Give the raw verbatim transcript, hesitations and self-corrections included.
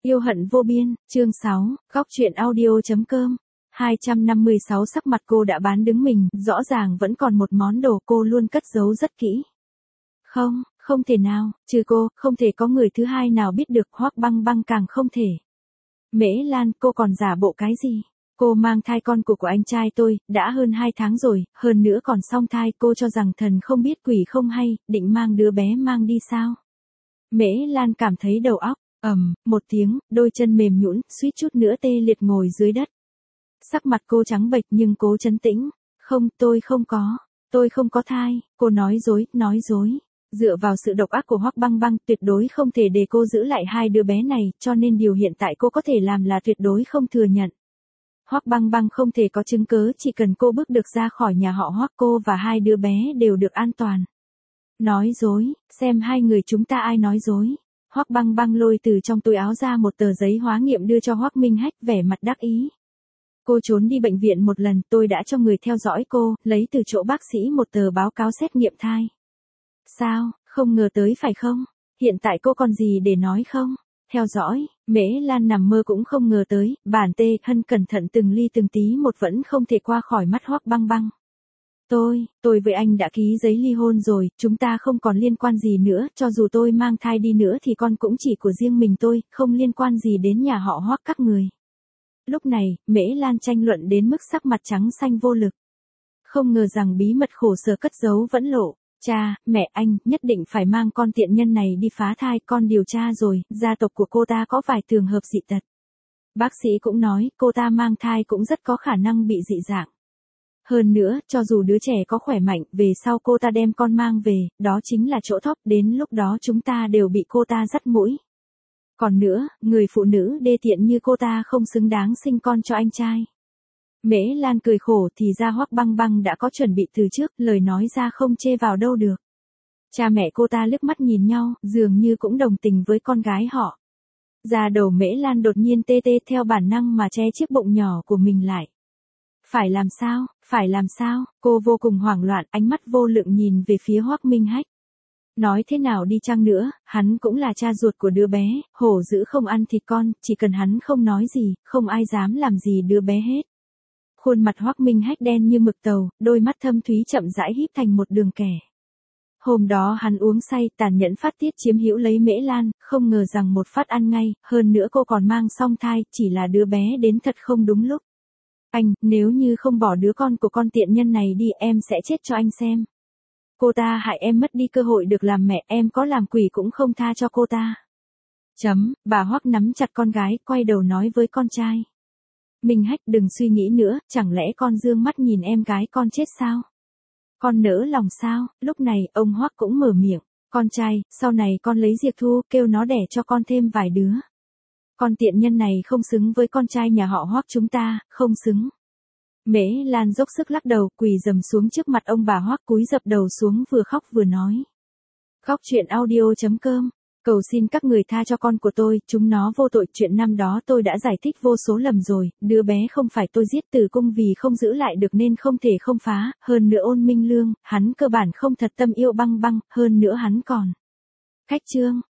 Yêu hận vô biên, chương sáu, góc truyện audio.com. hai trăm năm mươi sáu sắc mặt cô đã bán đứng mình, rõ ràng vẫn còn một món đồ cô luôn cất giấu rất kỹ. Không, không thể nào, trừ cô, không thể có người thứ hai nào biết được, Hoắc Băng Băng càng không thể. Mễ Lan, cô còn giả bộ cái gì? Cô mang thai con của của anh trai tôi, đã hơn hai tháng rồi, hơn nữa còn song thai, cô cho rằng thần không biết quỷ không hay, định mang đứa bé mang đi sao? Mễ Lan cảm thấy đầu óc, ầm, một tiếng, đôi chân mềm nhũn, suýt chút nữa tê liệt ngồi dưới đất. Sắc mặt cô trắng bệch nhưng cố trấn tĩnh, không, tôi không có, tôi không có thai, cô nói dối, nói dối. Dựa vào sự độc ác của Hoắc Băng Băng, tuyệt đối không thể để cô giữ lại hai đứa bé này, cho nên điều hiện tại cô có thể làm là tuyệt đối không thừa nhận. Hoắc Băng Băng không thể có chứng cớ, chỉ cần cô bước được ra khỏi nhà họ Hoắc, cô và hai đứa bé đều được an toàn. Nói dối, xem hai người chúng ta ai nói dối. Hoắc Băng Băng lôi từ trong túi áo ra một tờ giấy hóa nghiệm đưa cho Hoắc Minh Hách, vẻ mặt đắc ý. Cô trốn đi bệnh viện một lần, tôi đã cho người theo dõi cô, lấy từ chỗ bác sĩ một tờ báo cáo xét nghiệm thai. Sao, không ngờ tới phải không? Hiện tại cô còn gì để nói không? Theo dõi, Mễ Lan nằm mơ cũng không ngờ tới, bản Tê Hân cẩn thận từng ly từng tí một vẫn không thể qua khỏi mắt Hoắc Băng Băng. Tôi, tôi với anh đã ký giấy ly hôn rồi, chúng ta không còn liên quan gì nữa, cho dù tôi mang thai đi nữa thì con cũng chỉ của riêng mình tôi, không liên quan gì đến nhà họ Hoắc các người. Lúc này, Mễ Lan tranh luận đến mức sắc mặt trắng xanh vô lực. Không ngờ rằng bí mật khổ sở cất giấu vẫn lộ. Cha, mẹ anh, nhất định phải mang con tiện nhân này đi phá thai, con điều tra rồi, gia tộc của cô ta có vài trường hợp dị tật. Bác sĩ cũng nói, cô ta mang thai cũng rất có khả năng bị dị dạng. Hơn nữa, cho dù đứa trẻ có khỏe mạnh, về sau cô ta đem con mang về, đó chính là chỗ thóp, đến lúc đó chúng ta đều bị cô ta dắt mũi. Còn nữa, người phụ nữ đê tiện như cô ta không xứng đáng sinh con cho anh trai. Mễ Lan cười khổ, thì ra Hoắc Băng Băng đã có chuẩn bị từ trước, lời nói ra không chê vào đâu được. Cha mẹ cô ta liếc mắt nhìn nhau, dường như cũng đồng tình với con gái họ. Da đầu Mễ Lan đột nhiên tê tê, theo bản năng mà che chiếc bụng nhỏ của mình lại. Phải làm sao, phải làm sao, cô vô cùng hoảng loạn, ánh mắt vô lượng nhìn về phía Hoắc Minh Hách. Nói thế nào đi chăng nữa, hắn cũng là cha ruột của đứa bé, hổ dữ không ăn thịt con, chỉ cần hắn không nói gì, không ai dám làm gì đứa bé hết. Khuôn mặt Hoắc Minh Hách đen như mực tàu, đôi mắt thâm thúy chậm rãi híp thành một đường kẻ. Hôm đó hắn uống say, tàn nhẫn phát tiết chiếm hữu lấy Mễ Lan, không ngờ rằng một phát ăn ngay, hơn nữa cô còn mang song thai, chỉ là đứa bé đến thật không đúng lúc. Anh, nếu như không bỏ đứa con của con tiện nhân này đi, em sẽ chết cho anh xem. Cô ta hại em mất đi cơ hội được làm mẹ, em có làm quỷ cũng không tha cho cô ta. Chấm, bà Hoắc nắm chặt con gái, quay đầu nói với con trai. Minh Hách, đừng suy nghĩ nữa, chẳng lẽ con dương mắt nhìn em gái con chết sao? Con nỡ lòng sao? Lúc này, ông Hoắc cũng mở miệng. Con trai, sau này con lấy Diệp Thu, kêu nó đẻ cho con thêm vài đứa. Con tiện nhân này không xứng với con trai nhà họ Hoắc chúng ta, không xứng. Mễ Lan dốc sức lắc đầu, quỳ dầm xuống trước mặt ông bà Hoắc, cúi dập đầu xuống vừa khóc vừa nói. Góc truyện audio.com. Cầu xin các người tha cho con của tôi, chúng nó vô tội, chuyện năm đó tôi đã giải thích vô số lần rồi, đứa bé không phải tôi giết, Tử Cung vì không giữ lại được nên không thể không phá, hơn nữa Ôn Minh Lương, hắn cơ bản không thật tâm yêu Băng Băng, hơn nữa hắn còn. Khách trương,